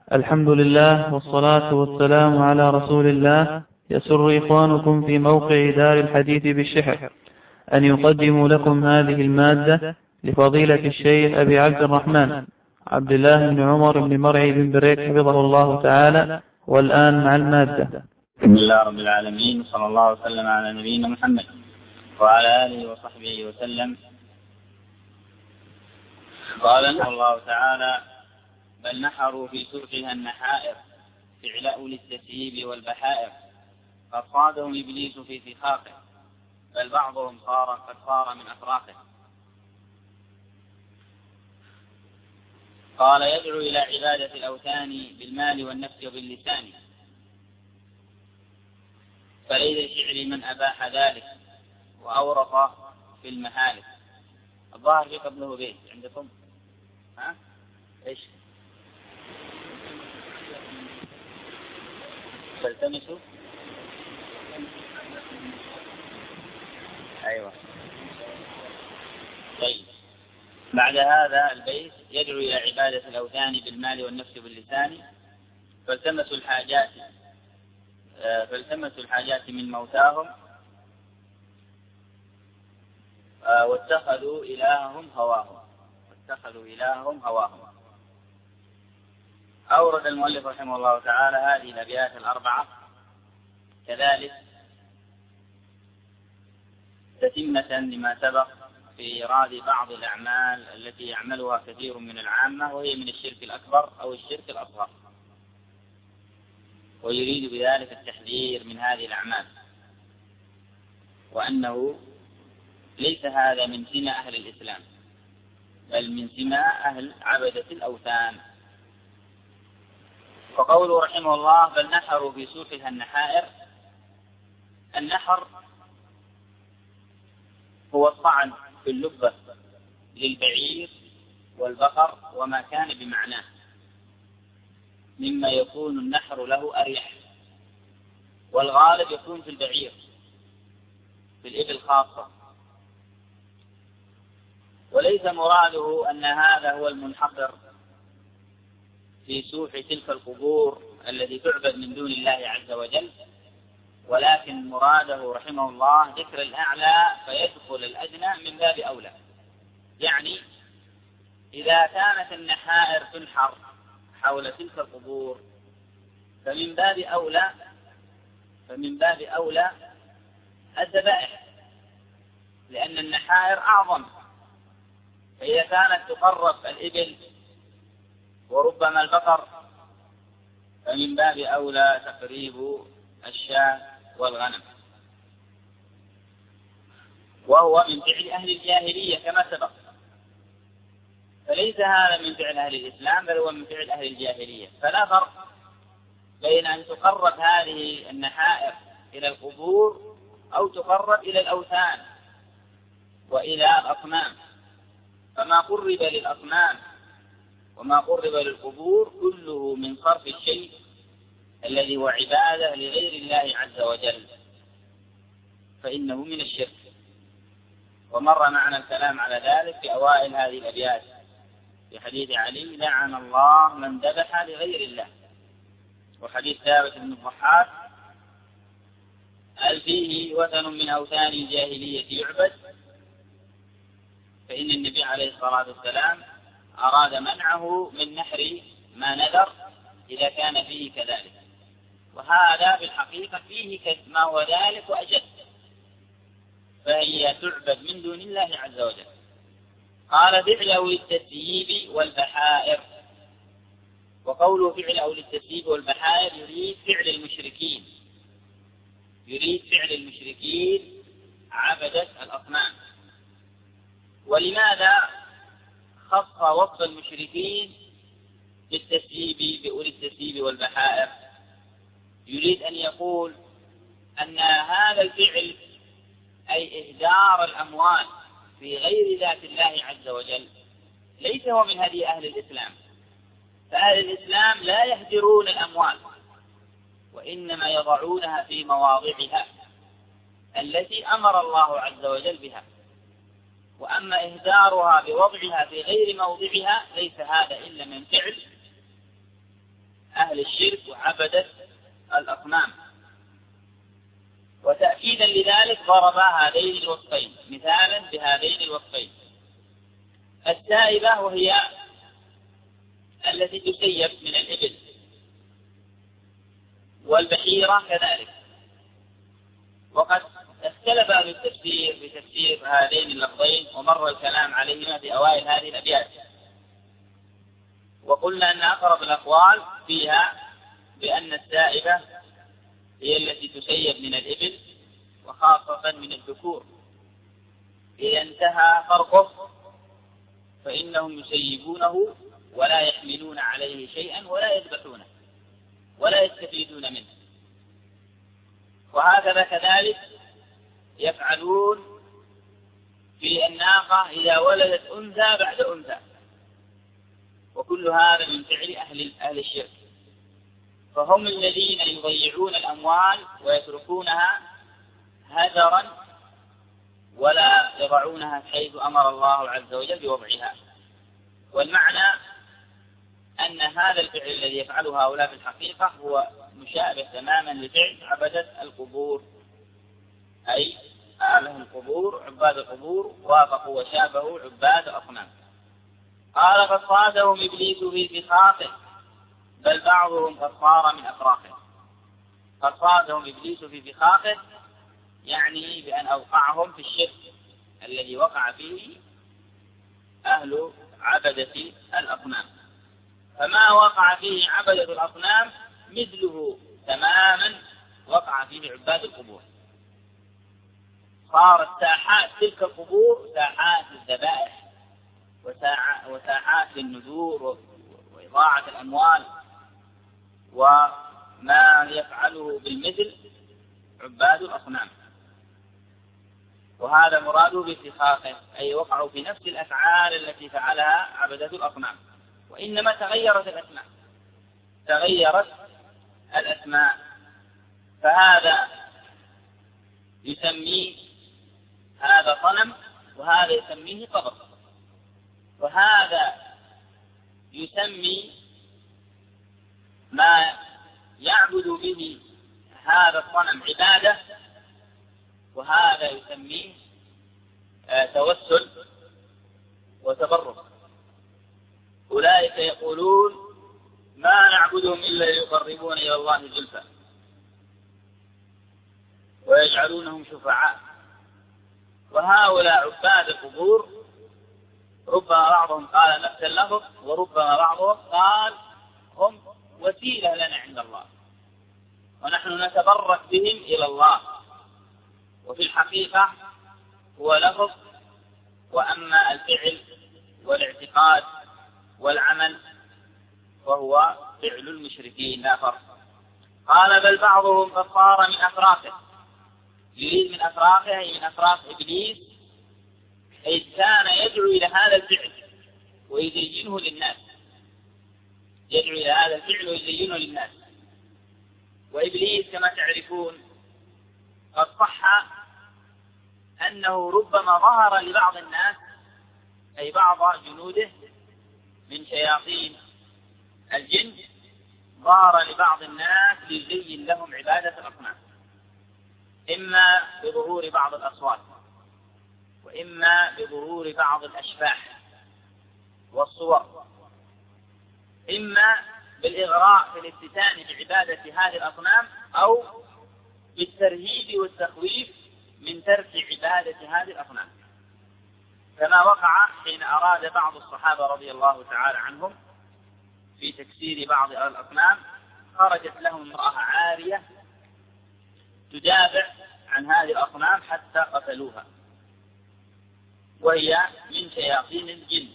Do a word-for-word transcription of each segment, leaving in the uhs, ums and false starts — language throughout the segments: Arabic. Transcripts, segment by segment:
الحمد لله والصلاة والسلام على رسول الله. يسر إخوانكم في موقع دار الحديث بالشحر أن يقدموا لكم هذه المادة لفضيلة الشيخ أبي عبد الرحمن عبد الله بن عمر بن مرعي بن بريك حفظه الله تعالى. والآن مع المادة. بسم الله رب العالمين، صلى الله وسلم على نبينا محمد وعلى آله وصحبه وسلم. قال الله تعالى: بل نحروا في سرقها النحائر فعل أولي التسييب والبحائر، قد صادهم إبليس في فخاقه، بل بعضهم صار قد صار من أفراقه. قال: يدعو إلى عبادة الأوثان بالمال والنفس وباللسان، فليس شعر من أباح ذلك وأورط في المهالك. الظاهر في قبله بيت عندكم؟ ها؟ إيش؟ فالتمسوا. أيوة. طيب، بعد هذا البيت: يدعو إلى عبادة الأوثان بالمال والنفس واللسان، فالتمسوا الحاجات فالتمسوا الحاجات من موتاهم، واتخذوا إلههم هواهم واتخذوا إلههم هواهم. أورد المؤلف رحمه الله تعالى هذه الأبيات الأربعة كذلك تتمة لما سبق في إيراد بعض الأعمال التي يعملها كثير من العامة، وهي من الشرك الأكبر أو الشرك الأصغر، ويريد بذلك التحذير من هذه الأعمال، وأنه ليس هذا من سمة أهل الإسلام، بل من سمة أهل عبدة الأوثان. فقوله رحمه الله: بل نحروا في سوقها النحائر. النحر هو الطعن في اللبة للبعير والبقر وما كان بمعناه، مما يكون النحر له أريح، والغالب يكون في البعير، في الإبل خاصة. وليس مراده أن هذا هو المنحصر في سوح تلك القبور التي تعبد من دون الله عز وجل، ولكن مراده رحمه الله ذكر الأعلى فيدخل الأدنى من باب أولى. يعني إذا كانت النحائر تنحر حول تلك القبور فمن باب أولى فمن باب أولى الذبائح، لأن النحائر أعظم. فإذا كانت تقرب الإبل وربما البقر فمن باب أولى تقريب الشاة والغنم، وهو من فعل أهل الجاهلية كما سبق. فليس هذا من فعل أهل الإسلام، بل هو من فعل أهل الجاهلية. فلا فرق بين أن تقرب هذه النحائر إلى القبور أو تقرب إلى الأوثان وإلى الأصنام. فما قرب للأصنام وما قرب للقبور كله من صرف الشيء الذي هو عبادة لغير الله عز وجل، فإنه من الشرك. ومر معنا الكلام على ذلك في أوائل هذه الأبيات في حديث علي: لعن الله من ذبح لغير الله. وحديث ثابت بن الضحاك: هل فيه وثن من أوثان الجاهلية يعبد؟ فإن النبي عليه الصلاة والسلام أراد منعه من نحر ما نذر إذا كان فيه كذلك، وهذا بالحقيقة فيه ما هو ذلك وأجد، فهي تعبد من دون الله عز وجل. قال: فعل أولي التسييب والبحائر. وقوله فعل أولي التسييب والبحائر يريد فعل المشركين يريد فعل المشركين عبدة الأصنام. ولماذا خص وصف المشركين بالتسييب بأولي التسييب والبحائر؟ يريد أن يقول أن هذا الفعل أي إهدار الأموال في غير ذات الله عز وجل ليس هو من هدي أهل الإسلام. فأهل الإسلام لا يهدرون الأموال، وإنما يضعونها في مواضعها التي أمر الله عز وجل بها. وأما إهدارها بوضعها في غير موضعها ليس هذا إلا من فعل أهل الشرك وعبدة الأصنام. وتأكيدا لذلك ضرب هذين الوصفين مثالا بهذين الوصفين: السائبة وهي التي تسيب من الإبل، والبحيرة كذلك. وقد اختلف أهل التفسير في تفسير هذين اللفظين، ومر الكلام عليهما في أوائل هذه الأبيات، وقلنا أن أقرب الأقوال فيها بأن السائبة هي التي تسيب من الإبل، وخاصة من الذكور. إذا انتهى فرقه فإنهم يسيبونه ولا يحملون عليه شيئا ولا يذبحونه ولا يستفيدون منه. وهكذا كذلك يفعلون في الناقة إذا ولدت أنثى بعد أنثى، وكل هذا من فعل أهل أهل الشرك. فهم الذين يضيعون الأموال ويتركونها هدرا ولا يضعونها حيث أمر الله عز وجل بوضعها. والمعنى أن هذا الفعل الذي يفعله هؤلاء في الحقيقة هو مشابه تماما لفعل عبدة القبور، أي أهل القبور عباد القبور وافقوا وشابهوا عباد الأصنام. قال: قد صادهم إبليس في فخاخه، بل بعضهم قد صار من أفراخه. قد صادهم إبليس في فخاخه يعني بأن أوقعهم في الشرك الذي وقع فيه أهل عبدة الأصنام. فما وقع فيه عبدة الأصنام مثله تماما وقع فيه عباد القبور. صارت ساحات تلك القبور ساحات للذبائح وساحات للنذور وإضاعة الأموال وما يفعله بالمثل عباد الأصنام. وهذا مراده باتخاذه، أي وقعوا في نفس الأفعال التي فعلها عبدة الأصنام، وإنما تغيرت الأسماء تغيرت الأسماء فهذا يسميه هذا صنم وهذا يسميه قبر، وهذا يسمي ما يعبد به هذا الصنم عبادة، وهذا يسميه توسل وتبرك. أولئك يقولون ما نعبدهم إلا ليقربون إلى الله زلفى، ويجعلونهم شفعاء. وهؤلاء عباد القبور ربما بعضهم قال نفس اللفظ، وربما بعضهم قال هم وسيلة لنا عند الله ونحن نتبرك بهم إلى الله. وفي الحقيقة هو لفظ، وأما الفعل والاعتقاد والعمل وهو فعل المشركين لا فرق. قال بل بعضهم قد صار من أفراقه، يريد من أفراقه أي من أفراق إبليس، إذ كان يدعو إلى هذا الفعل ويزينه للناس، يدعو إلى هذا الفعل ويزينه للناس. وإبليس كما تعرفون قد صح أنه ربما ظهر لبعض الناس، أي بعض جنوده من شياطين الجن، ظهر لبعض الناس ليزين لهم عبادة الأصنام، إما بظهور بعض الأصوات، وإما بظهور بعض الأشباح والصور، إما بالإغراء في الافتتان بعبادة هذه الأصنام، أو بالترهيب والتخويف من ترك عبادة هذه الأصنام، كما وقع حين أراد بعض الصحابة رضي الله تعالى عنهم في تكسير بعض الأصنام، خرجت لهم امرأة عارية تدافع عن هذه الأصنام حتى قتلوها، وهي من شياطين الجن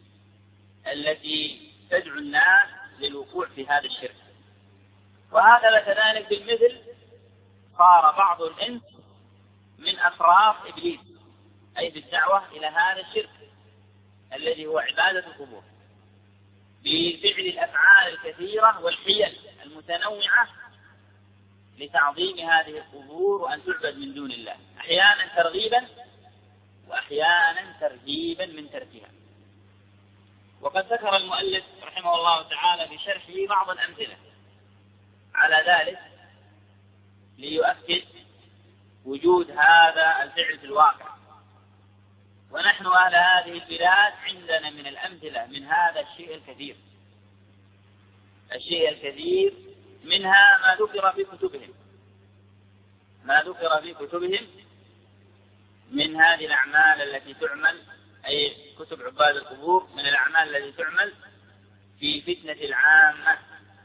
التي تدعو الناس للوقوع في هذا الشرك. وهكذا كذلك بالمثل صار بعض الإنس من أفراق إبليس، أي بالدعوة إلى هذا الشرك الذي هو عبادة القبور، بفعل الأفعال الكثيرة والحيل المتنوعة لتعظيم هذه القبور وأن تعبد من دون الله، أحيانا ترغيبا وأحيانا ترهيبا من تركها. وقد ذكر المؤلف رحمه الله تعالى في شرحه بعض الأمثلة على ذلك ليؤكد وجود هذا الفعل في الواقع. ونحن أهل هذه البلاد عندنا من الأمثلة من هذا الشيء الكثير الشيء الكثير منها ما ذكر في كتبهم ما ذكر في كتبهم من هذه الأعمال التي تعمل، أي كتب عباد القبور، من الأعمال التي تعمل في فتنة العامة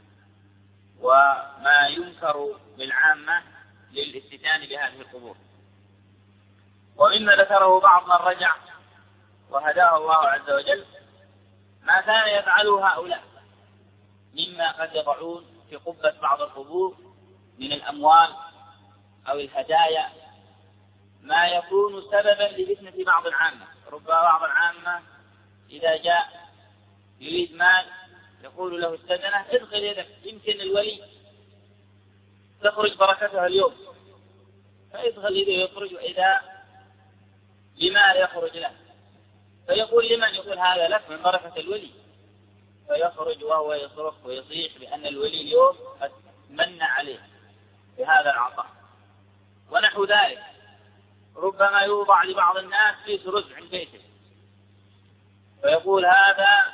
وما ينكر بالعامة للاستتان بهذه القبور. ومما ذكره بعض من رجع وهداه الله عز وجل ما كان يفعله هؤلاء مما قد يضعون في قبة بعض القبور من الأموال أو الهدايا ما يكون سببا لفتنة بعض العامة. ربما بعض العامة إذا جاء يريد مال يقول له السدنة ادخل يدك يمكن الولي تخرج بركتها اليوم، فيدخل يده يخرج، وإذا لما يخرج له فيقول لمن؟ يقول هذا لك من بركة الولي، فيخرج وهو يصرخ ويصيح بأن الولي اليوم قد من عليه بهذا العطاء. ونحو ذلك ربما يوضع لبعض الناس في سرج عند بيته فيقول هذا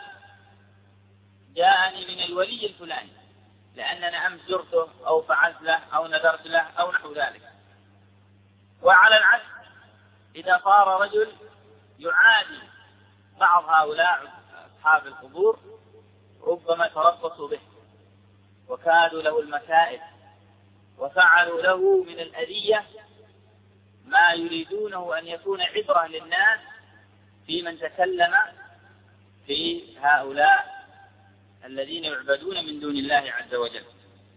جاءني من الولي الفلاني لأننا أمس زرته أو فعلت له أو نذرت له أو نحو ذلك. وعلى العكس إذا صار رجل يعادي بعض هؤلاء أصحاب القبور ربما تربصوا به وكادوا له المكائد وفعلوا له من الأذية ما يريدونه أن يكون عبرة للناس في من تكلم في هؤلاء الذين يعبدون من دون الله عز وجل.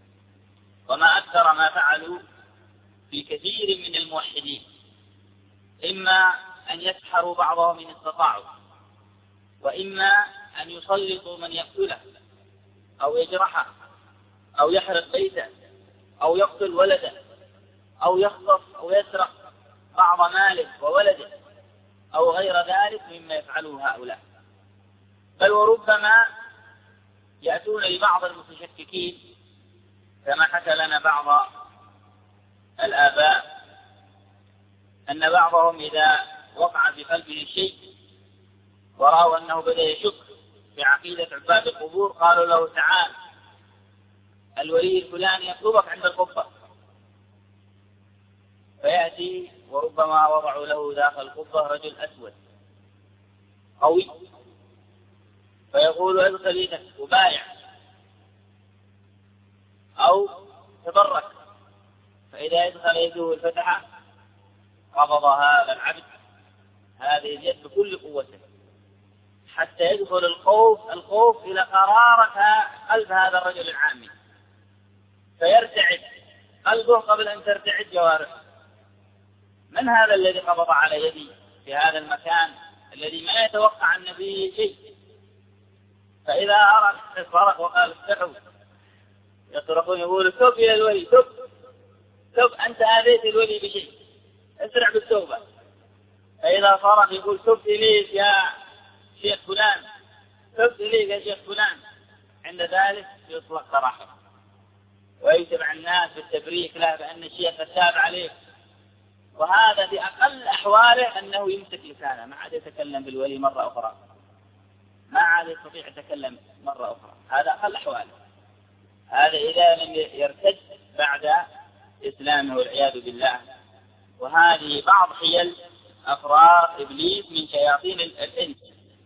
وما أكثر ما فعلوا في كثير من الموحدين، إما أن يسحروا بعضهم إن استطاعوا، وإما أن يسلطوا من يقتله أو يجرحه أو يحرق بيته أو يقتل ولده أو يخطف أو يسرق بعض ماله وولده أو غير ذلك مما يفعله هؤلاء. بل وربما يأتون لبعض المتشككين كما حكى لنا بعض الآباء أن بعضهم إذا وقع في قلبه شيء ورأوا أنه بدأ يشك في عقيدة عباد القبور قالوا له تعال الولي الفلاني يطلبك عند القبة، فيأتي وربما وضعوا له داخل القبة رجل أسود قوي فيقول ادخل يدك وبايع أو تبرك، فإذا يدخل يده الفتحة قبض هذا العبد هذه اليد بكل قوته حتى يدخل الخوف الخوف إلى قرارة قلب هذا الرجل العامي فيرتعد قلبه قبل أن ترتعد جوارحه. من هذا الذي قبض على يدي في هذا المكان الذي ما يتوقع أن فيه شيء؟ فإذا أرى الفرق وقال استحوا يطرقون يقول تب إلى الولي تب تب أنت آذيت الولي بشيء اسرع بالتوبة. فإذا صرخ يقول تب إليك يا شيخ فلان تب إليك يا شيخ فلان، عند ذلك يطلق سراحه ويتبع الناس بالتبريك له بأن الشيخ قد تاب عليه. وهذا في أقل أحواله أنه يمسك لسانه ما عاد يتكلم بالولي مرة أخرى، ما عاد يستطيع يتكلم مرة أخرى، هذا أقل أحواله. هذا إذا لم يرتد بعد إسلامه والعياذ بالله. وهذه بعض حيل أفراد إبليس من شياطين الإنس.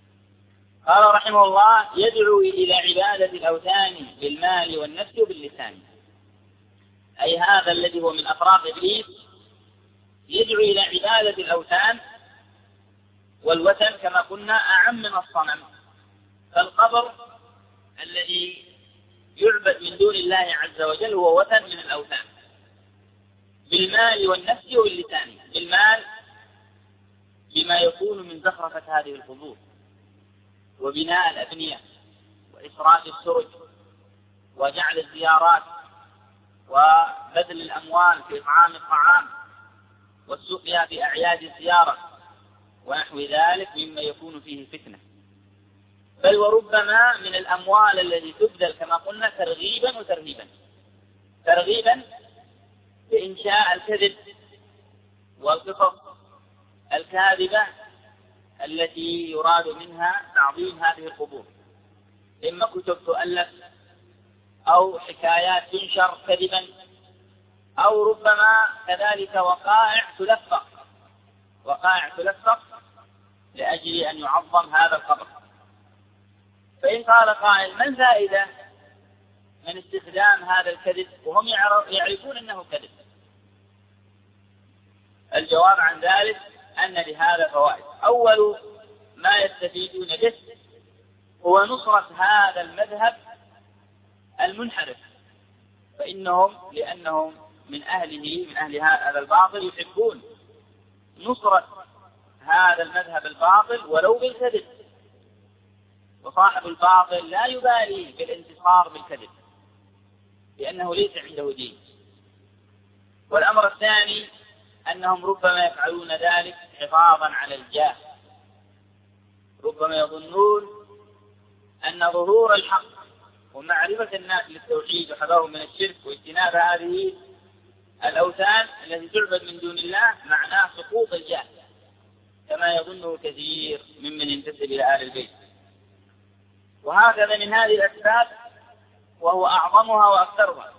قال رحمه الله يدعو إلى عبادة الأوثان بالمال والنفس وباللسان، أي هذا الذي هو من أفراد إبليس يدعو إلى عبادة الأوثان، والوثن كما قلنا أعم من الصنم، فالقبر الذي يعبد من دون الله عز وجل هو وثن من الأوثان. بالمال والنفس واللسان، بالمال بما يكون من زخرفة هذه القبور وبناء الأبنية وإسراج السرج وجعل الزيارات وبذل الأموال في إطعام الطعام والسقيا في أعياد الزيارة ونحو ذلك مما يكون فيه فتنة. بل وربما من الأموال التي تبذل كما قلنا ترغيبا وترهيبا، ترغيبا بإنشاء الكذب والقصص الكاذبة التي يراد منها تعظيم هذه القبور، إما كتب تؤلف أو حكايات تنشر كذبا، أو ربما كذلك وقائع تلفق وقائع تلفق لأجل أن يعظم هذا القبر. فإن قال قائل: ما الفائدة من استخدام هذا الكذب وهم يعرفون أنه كذب؟ الجواب عن ذلك أن لهذا فوائد. أول ما يستفيدون به هو نصرة هذا المذهب المنحرف، فإنهم لأنهم من أهله من أهل هذا الباطل يحبون نصرة هذا المذهب الباطل ولو بالكذب، وصاحب الباطل لا يبالي بالانتصار بالكذب لأنه ليس عنده دين. والأمر الثاني أنهم ربما يفعلون ذلك حفاظا على الجاه، ربما يظنون أن ظهور الحق ومعرفة الناس للتوحيد وحذرهم من الشرك واجتناب هذه الأوثان التي تعبد من دون الله معناه سقوط الجاه، كما يظنه كثير ممن ينتسب إلى آل البيت. وهكذا من هذه الأسباب، وهو أعظمها وأكثرها،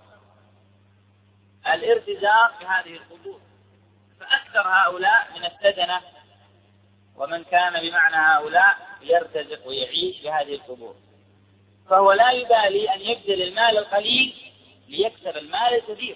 الارتزاق بهذه القبور. فأكثر هؤلاء من السدنة ومن كان بمعنى هؤلاء يرتزق ويعيش بهذه القبور، فهو لا يبالي أن يبذل المال القليل ليكسب المال الكثير.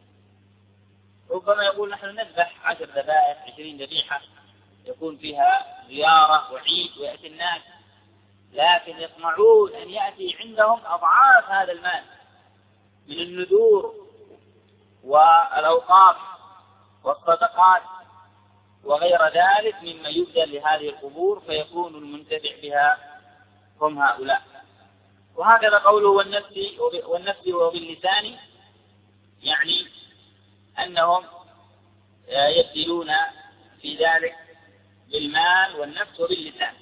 ربما يقول: نحن نذبح عشر ذبائح عشرين ذبيحة يكون فيها زيارة وعيد ويأتي الناس، لكن يطمعون أن يأتي عندهم أضعاف هذا المال من النذور والأوقاف والصدقات وغير ذلك مما يبذل لهذه القبور، فيكون المنتفع بها هم هؤلاء. وهكذا قوله والنفس والنفس وباللسان، يعني أنهم يبذلون في ذلك بالمال والنفس وباللسان.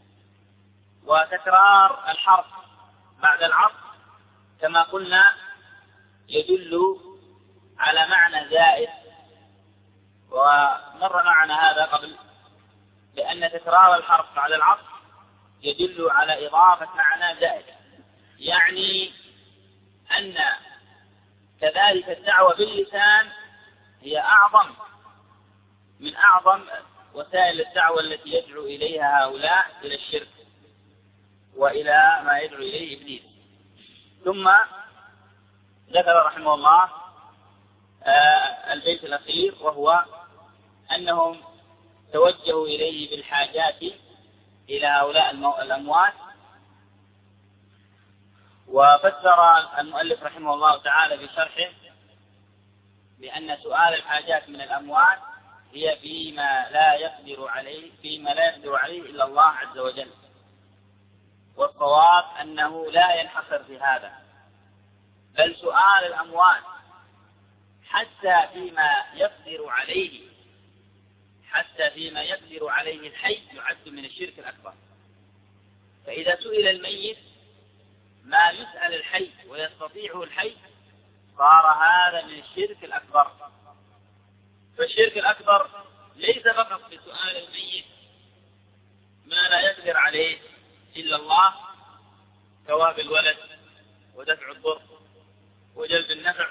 وتكرار الحرف بعد العطف كما قلنا يدل على معنى زائد، ومر معنا هذا قبل بأن تكرار الحرف بعد العطف يدل على إضافة معنى زائد، يعني أن كذلك الدعوة باللسان هي أعظم من أعظم وسائل الدعوة التي يدعو إليها هؤلاء إلى الشرك وإلى ما يدعو إليه إبليس. ثم ذكر رحمه الله آه البيت الأخير، وهو أنهم توجهوا إليه بالحاجات إلى هؤلاء الأموات. وفسر المؤلف رحمه الله تعالى في شرحه بأن سؤال الحاجات من الأموات هي فيما لا يقدر عليه فيما لا يقدر عليه إلا الله عز وجل، والصواب أنه لا ينحصر في هذا، بل سؤال الأموات حتى فيما يقدر عليه حتى فيما يقدر عليه الحي يعد من الشرك الأكبر. فإذا سئل الميت ما يسأل الحي ويستطيعه الحي صار هذا من الشرك الأكبر. فالشرك الأكبر ليس فقط بسؤال الميت ما لا يقدر عليه إلا الله، ثواب الولد ودفع الضر وجلب النفع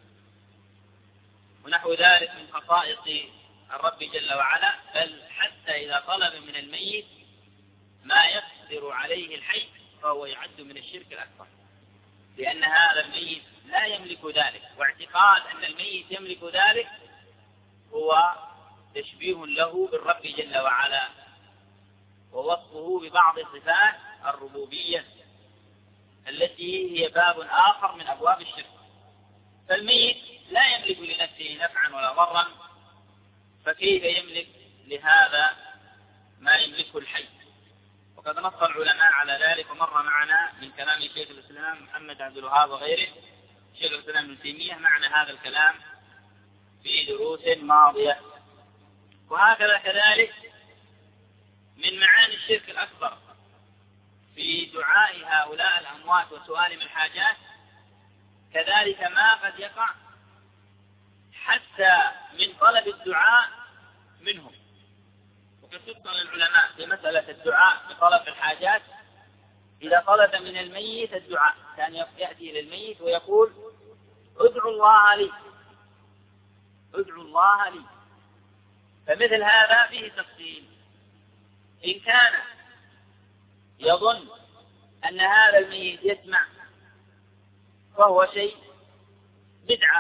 ونحو ذلك من خصائص الرب جل وعلا، بل حتى إذا طلب من الميت ما يقدر عليه الحي فهو يعد من الشرك الأكبر، لأن هذا الميت لا يملك ذلك، واعتقاد أن الميت يملك ذلك هو تشبيه له بالرب جل وعلا ووصفه ببعض صفات الربوبية التي هي باب آخر من أبواب الشرك. فالميت لا يملك لنفسه نفعا ولا ضرا، فكيف يملك لهذا ما يملكه الحي؟ وقد نص العلماء على ذلك، ومر معنا من كلام شيخ الإسلام محمد عبد الوهاب وغيره شيخ الإسلام ابن تيمية معنى هذا الكلام في دروس ماضية. وهكذا كذلك من معاني الشرك الأكبر في دعاء هؤلاء الأموات وسؤالهم الحاجات كذلك وكذلك ما قد يقع حتى من طلب الدعاء منهم. وقد تذكر العلماء في مسألة الدعاء بطلب الحاجات، إذا طلب من الميت الدعاء كان يأتي إلى الميت ويقول ادعوا الله لي ادعوا الله لي. فمثل هذا فيه تفصيل. إن كان يظن أن هذا الميت يسمع فهو شيء بدعة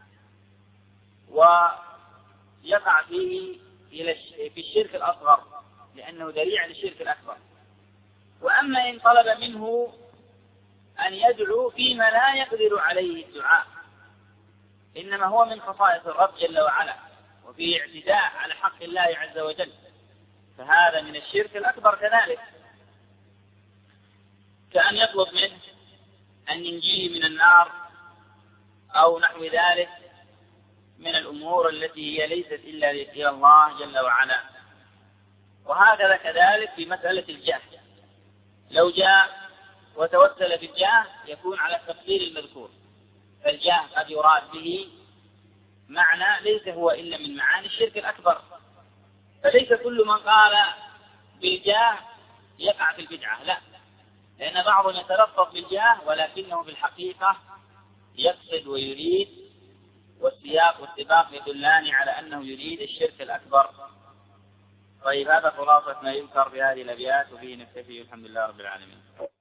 ويقع فيه إلى في الشرك الأصغر لأنه ذريعة للشرك الأكبر. وأما إن طلب منه أن يدعو فيما لا يقدر عليه الدعاء، إنما هو من خصائص الرب جل وعلا وفيه اعتداء على حق الله عز وجل، فهذا من الشرك الأكبر كذلك، كأن يطلب منه أن ينجيه من النار أو نحو ذلك من الأمور التي هي ليست إلا إلى الله جل وعلا. وهكذا كذلك في مسألة الجاه، لو جاء وتوسل بالجاه يكون على التفصيل المذكور، فالجاه قد يراد به معنى ليس هو إلا من معاني الشرك الأكبر، فليس كل من قال بالجاه يقع في البدعة، لا، لأن بعضهم يتلفظ بالجاه ولكنه في الحقيقة يقصد ويريد، والسياق والسباق يدلان على أنه يريد الشرك الأكبر. طيب هذا خلاصة ما يذكر في هذه الأبيات، وفيه نكتفي، الحمد لله رب العالمين.